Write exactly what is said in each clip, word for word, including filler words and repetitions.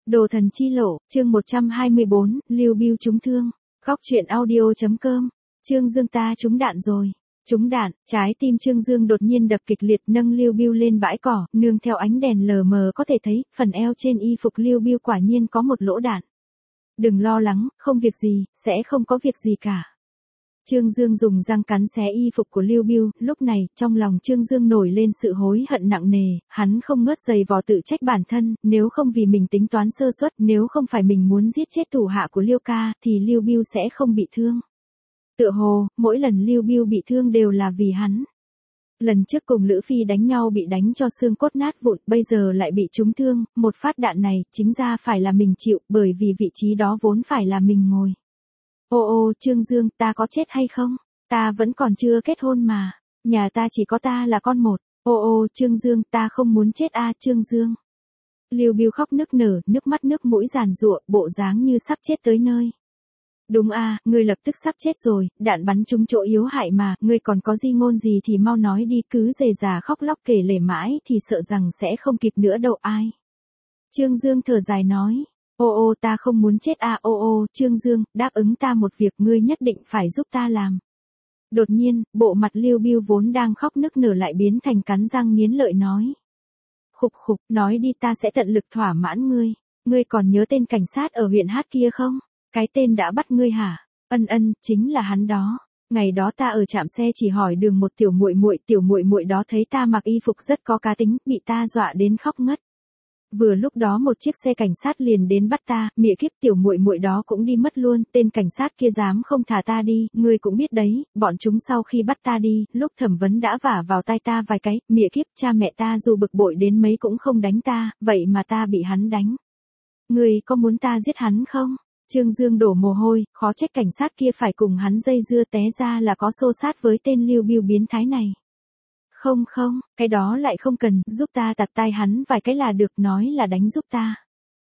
Đồ thần chi lộ, chương một trăm hai mươi bốn, Lưu Bưu trúng thương. Góc truyện audio.com. Trương Dương ta trúng đạn rồi. Trúng đạn, trái tim Trương Dương đột nhiên đập kịch liệt, nâng Lưu Bưu lên bãi cỏ, nương theo ánh đèn lờ mờ có thể thấy, phần eo trên y phục Lưu Bưu quả nhiên có một lỗ đạn. Đừng lo lắng, không việc gì, sẽ không có việc gì cả. Trương Dương dùng răng cắn xé y phục của Lưu Bưu, lúc này, trong lòng Trương Dương nổi lên sự hối hận nặng nề, hắn không ngớt giày vò tự trách bản thân, nếu không vì mình tính toán sơ suất, nếu không phải mình muốn giết chết thủ hạ của Liêu ca, thì Lưu Bưu sẽ không bị thương. Tựa hồ, mỗi lần Lưu Bưu bị thương đều là vì hắn. Lần trước cùng Lữ Phi đánh nhau bị đánh cho xương cốt nát vụn, bây giờ lại bị trúng thương, một phát đạn này, chính ra phải là mình chịu, bởi vì vị trí đó vốn phải là mình ngồi. Ô ô, Trương Dương, ta có chết hay không? Ta vẫn còn chưa kết hôn mà. Nhà ta chỉ có ta là con một. Ô ô, Trương Dương, ta không muốn chết a, Trương Dương. Lưu Bưu khóc nức nở, nước mắt nước mũi giàn giụa, bộ dáng như sắp chết tới nơi. Đúng a, ngươi lập tức sắp chết rồi, đạn bắn trúng chỗ yếu hại mà, ngươi còn có di ngôn gì thì mau nói đi, cứ rề rà khóc lóc kể lể mãi thì sợ rằng sẽ không kịp nữa đâu ai. Trương Dương thở dài nói. Ô ô, ta không muốn chết a, ô ô, Trương Dương, đáp ứng ta một việc, ngươi nhất định phải giúp ta làm. Đột nhiên, bộ mặt Lưu Bưu vốn đang khóc nức nở lại biến thành cắn răng nghiến lợi nói. Khục khục, nói đi, ta sẽ tận lực thỏa mãn ngươi. Ngươi còn nhớ tên cảnh sát ở huyện Hát kia không? Cái tên đã bắt ngươi hả? Ân ân, chính là hắn đó. Ngày đó ta ở trạm xe chỉ hỏi đường một tiểu muội muội, tiểu muội muội đó thấy ta mặc y phục rất có cá tính, bị ta dọa đến khóc ngất. Vừa lúc đó một chiếc xe cảnh sát liền đến bắt ta, mẹ kiếp, tiểu muội muội đó cũng đi mất luôn, tên cảnh sát kia dám không thả ta đi, ngươi cũng biết đấy, bọn chúng sau khi bắt ta đi, lúc thẩm vấn đã vả vào tai ta vài cái, mẹ kiếp, cha mẹ ta dù bực bội đến mấy cũng không đánh ta, vậy mà ta bị hắn đánh. Ngươi có muốn ta giết hắn không? Trương Dương đổ mồ hôi, khó trách cảnh sát kia phải cùng hắn dây dưa, té ra là có xô sát với tên Lưu Bưu biến thái này. Không không, cái đó lại không cần, giúp ta tạt tai hắn vài cái là được, nói là đánh giúp ta.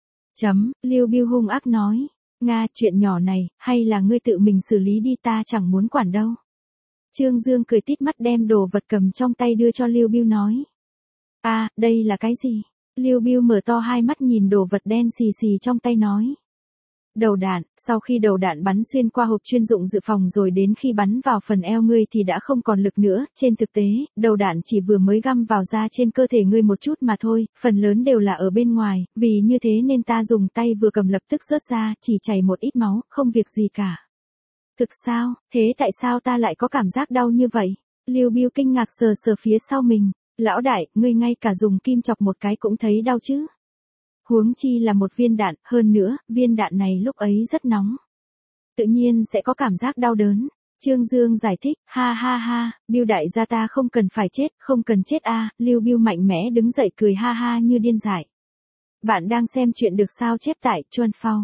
Chấm, Lưu Bưu hung ác nói. Nga, chuyện nhỏ này, hay là ngươi tự mình xử lý đi, ta chẳng muốn quản đâu. Trương Dương cười tít mắt đem đồ vật cầm trong tay đưa cho Lưu Bưu nói. À, đây là cái gì? Lưu Bưu mở to hai mắt nhìn đồ vật đen xì xì trong tay nói. Đầu đạn, sau khi đầu đạn bắn xuyên qua hộp chuyên dụng dự phòng rồi đến khi bắn vào phần eo ngươi thì đã không còn lực nữa, trên thực tế, đầu đạn chỉ vừa mới găm vào da trên cơ thể ngươi một chút mà thôi, phần lớn đều là ở bên ngoài, vì như thế nên ta dùng tay vừa cầm lập tức rớt ra, chỉ chảy một ít máu, không việc gì cả. Thực sao, thế tại sao ta lại có cảm giác đau như vậy? Lưu Bưu kinh ngạc sờ sờ phía sau mình, lão đại, ngươi ngay cả dùng kim chọc một cái cũng thấy đau chứ? Huống chi là một viên đạn, hơn nữa, viên đạn này lúc ấy rất nóng. Tự nhiên sẽ có cảm giác đau đớn. Trương Dương giải thích, ha ha ha, Bưu đại gia ta không cần phải chết, không cần chết a. Lưu Bưu mạnh mẽ đứng dậy cười ha ha như điên dại. Bạn đang xem chuyện được sao chép tại chuan phao,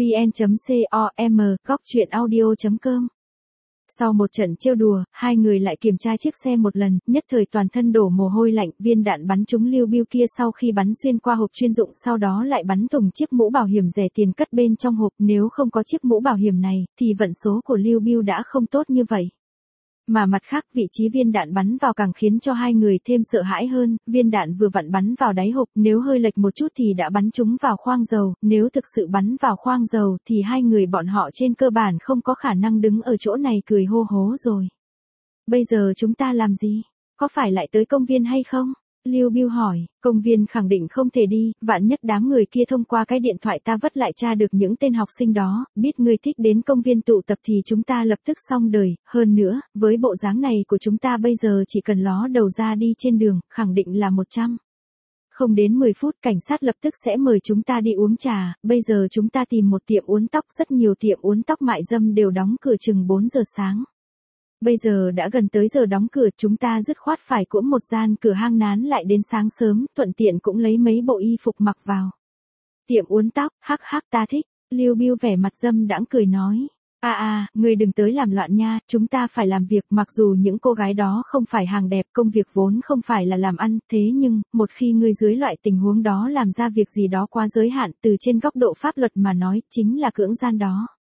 vn.com, góc truyện audio.com. Sau một trận trêu đùa, hai người lại kiểm tra chiếc xe một lần, nhất thời toàn thân đổ mồ hôi lạnh, viên đạn bắn trúng Lưu Bưu kia sau khi bắn xuyên qua hộp chuyên dụng sau đó lại bắn thủng chiếc mũ bảo hiểm rẻ tiền cất bên trong hộp, nếu không có chiếc mũ bảo hiểm này, thì vận số của Lưu Bưu đã không tốt như vậy. Mà mặt khác, vị trí viên đạn bắn vào càng khiến cho hai người thêm sợ hãi hơn, viên đạn vừa vặn bắn vào đáy hộp, nếu hơi lệch một chút thì đã bắn trúng vào khoang dầu, nếu thực sự bắn vào khoang dầu thì hai người bọn họ trên cơ bản không có khả năng đứng ở chỗ này cười hô hố rồi. Bây giờ chúng ta làm gì? Có phải lại tới công viên hay không? Lưu Bưu hỏi, công viên khẳng định không thể đi, vạn nhất đám người kia thông qua cái điện thoại ta vất lại tra được những tên học sinh đó, biết ngươi thích đến công viên tụ tập thì chúng ta lập tức xong đời, hơn nữa, với bộ dáng này của chúng ta bây giờ chỉ cần ló đầu ra đi trên đường, khẳng định là một trăm. Không đến mười phút cảnh sát lập tức sẽ mời chúng ta đi uống trà, bây giờ chúng ta tìm một tiệm uốn tóc, rất nhiều tiệm uốn tóc mại dâm đều đóng cửa chừng bốn giờ sáng. Bây giờ đã gần tới giờ đóng cửa, chúng ta dứt khoát phải cũm một gian cửa hang nán lại đến sáng sớm, thuận tiện cũng lấy mấy bộ y phục mặc vào. Tiệm uốn tóc, hắc hắc ta thích, Lưu Bưu vẻ mặt dâm đãng cười nói. À à, ngươi đừng tới làm loạn nha, chúng ta phải làm việc, mặc dù những cô gái đó không phải hàng đẹp, công việc vốn không phải là làm ăn, thế nhưng, một khi ngươi dưới loại tình huống đó làm ra việc gì đó quá giới hạn, từ trên góc độ pháp luật mà nói, chính là cưỡng gian đó.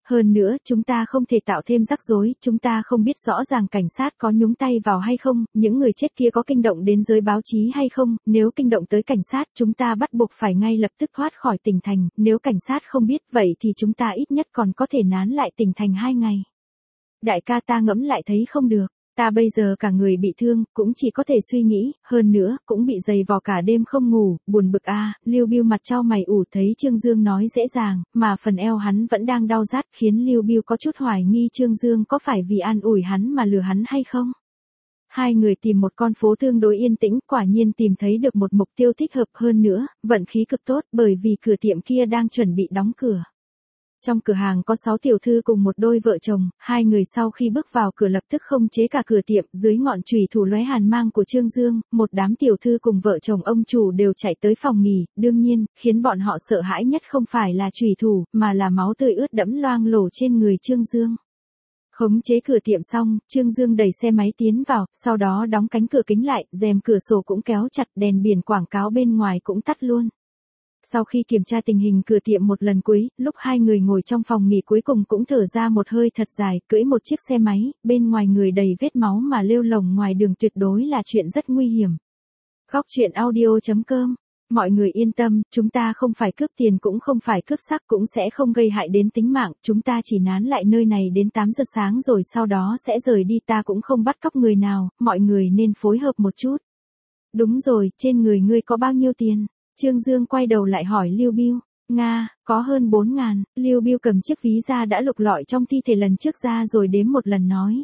Hơn nữa, chúng ta không thể tạo thêm rắc rối, chúng ta không biết rõ ràng cảnh sát có nhúng tay vào hay không, những người chết kia có kinh động đến giới báo chí hay không, nếu kinh động tới cảnh sát, chúng ta bắt buộc phải ngay lập tức thoát khỏi tỉnh thành, nếu cảnh sát không biết vậy thì chúng ta ít nhất còn có thể nán lại tỉnh thành hai ngày. Đại ca ta ngẫm lại thấy không được. Ta bây giờ cả người bị thương, cũng chỉ có thể suy nghĩ, hơn nữa, cũng bị dày vò cả đêm không ngủ, buồn bực a. À. Lưu Biêu mặt trao mày ủ thấy Trương Dương nói dễ dàng, mà phần eo hắn vẫn đang đau rát khiến Lưu Biêu có chút hoài nghi Trương Dương có phải vì an ủi hắn mà lừa hắn hay không. Hai người tìm một con phố tương đối yên tĩnh, quả nhiên tìm thấy được một mục tiêu thích hợp hơn nữa, vận khí cực tốt bởi vì cửa tiệm kia đang chuẩn bị đóng cửa. Trong cửa hàng có sáu tiểu thư cùng một đôi vợ chồng, hai người sau khi bước vào cửa lập tức không chế cả cửa tiệm, dưới ngọn chùy thủ lóe hàn mang của Trương Dương, một đám tiểu thư cùng vợ chồng ông chủ đều chạy tới phòng nghỉ, đương nhiên, khiến bọn họ sợ hãi nhất không phải là chùy thủ, mà là máu tươi ướt đẫm loang lổ trên người Trương Dương. Khống chế cửa tiệm xong, Trương Dương đẩy xe máy tiến vào, sau đó đóng cánh cửa kính lại, rèm cửa sổ cũng kéo chặt, đèn biển quảng cáo bên ngoài cũng tắt luôn. Sau khi kiểm tra tình hình cửa tiệm một lần cuối, lúc hai người ngồi trong phòng nghỉ cuối cùng cũng thở ra một hơi thật dài, cưỡi một chiếc xe máy, bên ngoài người đầy vết máu mà lêu lổng ngoài đường tuyệt đối là chuyện rất nguy hiểm. Góc truyện audio chấm com. Mọi người yên tâm, chúng ta không phải cướp tiền cũng không phải cướp sắc cũng sẽ không gây hại đến tính mạng, chúng ta chỉ nán lại nơi này đến tám giờ sáng rồi sau đó sẽ rời đi, ta cũng không bắt cóc người nào, mọi người nên phối hợp một chút. Đúng rồi, trên người ngươi có bao nhiêu tiền? Trương Dương quay đầu lại hỏi Lưu Biêu. Nga, có hơn bốn ngàn, Lưu Biêu cầm chiếc ví ra đã lục lọi trong thi thể lần trước ra rồi đếm một lần nói.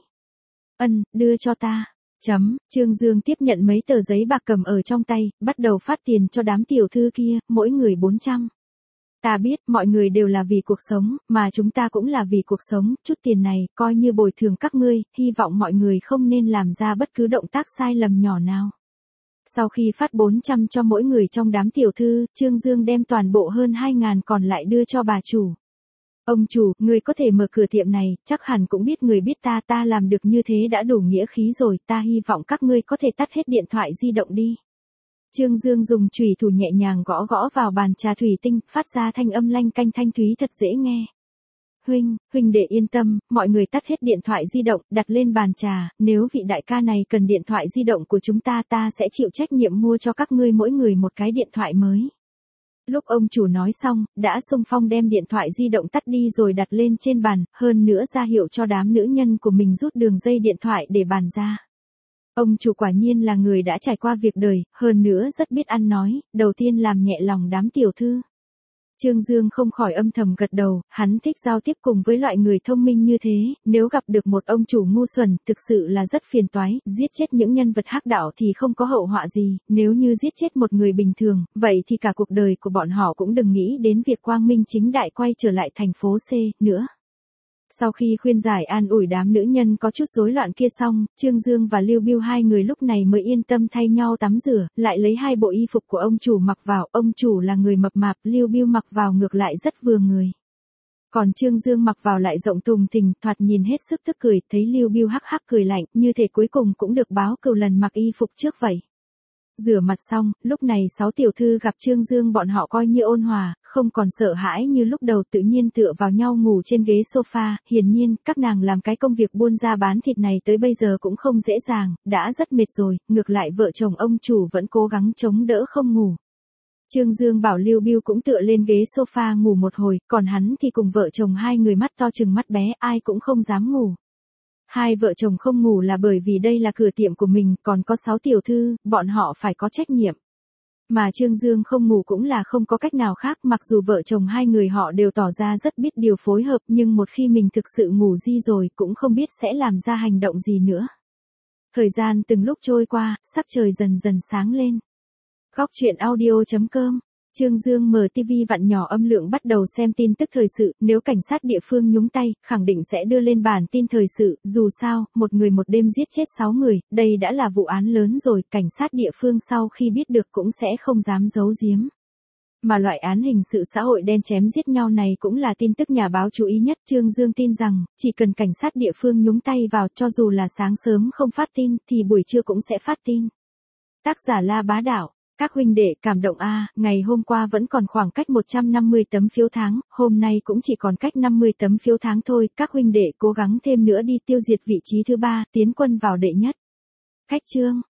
Ân, đưa cho ta. Chấm, Trương Dương tiếp nhận mấy tờ giấy bạc cầm ở trong tay, bắt đầu phát tiền cho đám tiểu thư kia, mỗi người bốn trăm. Ta biết, mọi người đều là vì cuộc sống, mà chúng ta cũng là vì cuộc sống, chút tiền này, coi như bồi thường các ngươi, hy vọng mọi người không nên làm ra bất cứ động tác sai lầm nhỏ nào. Sau khi phát bốn trăm cho mỗi người trong đám tiểu thư, Trương Dương đem toàn bộ hơn hai ngàn còn lại đưa cho bà chủ. Ông chủ, người có thể mở cửa tiệm này, chắc hẳn cũng biết người biết ta, ta làm được như thế đã đủ nghĩa khí rồi, ta hy vọng các ngươi có thể tắt hết điện thoại di động đi. Trương Dương dùng chùy thủ nhẹ nhàng gõ gõ vào bàn trà thủy tinh, phát ra thanh âm lanh canh thanh thúy thật dễ nghe. Huynh, huynh đệ yên tâm, mọi người tắt hết điện thoại di động, đặt lên bàn trà, nếu vị đại ca này cần điện thoại di động của chúng ta ta sẽ chịu trách nhiệm mua cho các ngươi mỗi người một cái điện thoại mới. Lúc ông chủ nói xong, đã xung phong đem điện thoại di động tắt đi rồi đặt lên trên bàn, hơn nữa ra hiệu cho đám nữ nhân của mình rút đường dây điện thoại để bàn ra. Ông chủ quả nhiên là người đã trải qua việc đời, hơn nữa rất biết ăn nói, đầu tiên làm nhẹ lòng đám tiểu thư. Trương Dương không khỏi âm thầm gật đầu, hắn thích giao tiếp cùng với loại người thông minh như thế, nếu gặp được một ông chủ ngu xuẩn, thực sự là rất phiền toái, giết chết những nhân vật hắc đạo thì không có hậu họa gì, nếu như giết chết một người bình thường, vậy thì cả cuộc đời của bọn họ cũng đừng nghĩ đến việc quang minh chính đại quay trở lại thành phố C, nữa. Sau khi khuyên giải an ủi đám nữ nhân có chút rối loạn kia xong, Trương Dương và Lưu Biêu hai người lúc này mới yên tâm thay nhau tắm rửa, lại lấy hai bộ y phục của ông chủ mặc vào, ông chủ là người mập mạp, Lưu Biêu mặc vào ngược lại rất vừa người. Còn Trương Dương mặc vào lại rộng tùng thình, thoạt nhìn hết sức tức cười, thấy Lưu Biêu hắc hắc cười lạnh, như thể cuối cùng cũng được báo cừu lần mặc y phục trước vậy. Rửa mặt xong, lúc này sáu tiểu thư gặp Trương Dương bọn họ coi như ôn hòa, không còn sợ hãi như lúc đầu tự nhiên tựa vào nhau ngủ trên ghế sofa, hiển nhiên, các nàng làm cái công việc buôn ra bán thịt này tới bây giờ cũng không dễ dàng, đã rất mệt rồi, ngược lại vợ chồng ông chủ vẫn cố gắng chống đỡ không ngủ. Trương Dương bảo Lưu Biêu cũng tựa lên ghế sofa ngủ một hồi, còn hắn thì cùng vợ chồng hai người mắt to chừng mắt bé, ai cũng không dám ngủ. Hai vợ chồng không ngủ là bởi vì đây là cửa tiệm của mình, còn có sáu tiểu thư, bọn họ phải có trách nhiệm. Mà Trương Dương không ngủ cũng là không có cách nào khác, mặc dù vợ chồng hai người họ đều tỏ ra rất biết điều phối hợp, nhưng một khi mình thực sự ngủ di rồi cũng không biết sẽ làm ra hành động gì nữa. Thời gian từng lúc trôi qua, sắc trời dần dần sáng lên. Góc truyện audio chấm com. Trương Dương mở ti vi vặn nhỏ âm lượng bắt đầu xem tin tức thời sự, nếu cảnh sát địa phương nhúng tay, khẳng định sẽ đưa lên bản tin thời sự, dù sao, một người một đêm giết chết sáu người, đây đã là vụ án lớn rồi, cảnh sát địa phương sau khi biết được cũng sẽ không dám giấu giếm. Mà loại án hình sự xã hội đen chém giết nhau này cũng là tin tức nhà báo chú ý nhất, Trương Dương tin rằng, chỉ cần cảnh sát địa phương nhúng tay vào, cho dù là sáng sớm không phát tin, thì buổi trưa cũng sẽ phát tin. Tác giả La Bá Đạo. Các huynh đệ cảm động a, ngày hôm qua vẫn còn khoảng cách một trăm năm mươi tấm phiếu tháng, hôm nay cũng chỉ còn cách năm mươi tấm phiếu tháng thôi, các huynh đệ cố gắng thêm nữa đi tiêu diệt vị trí thứ ba, tiến quân vào đệ nhất. Khách chương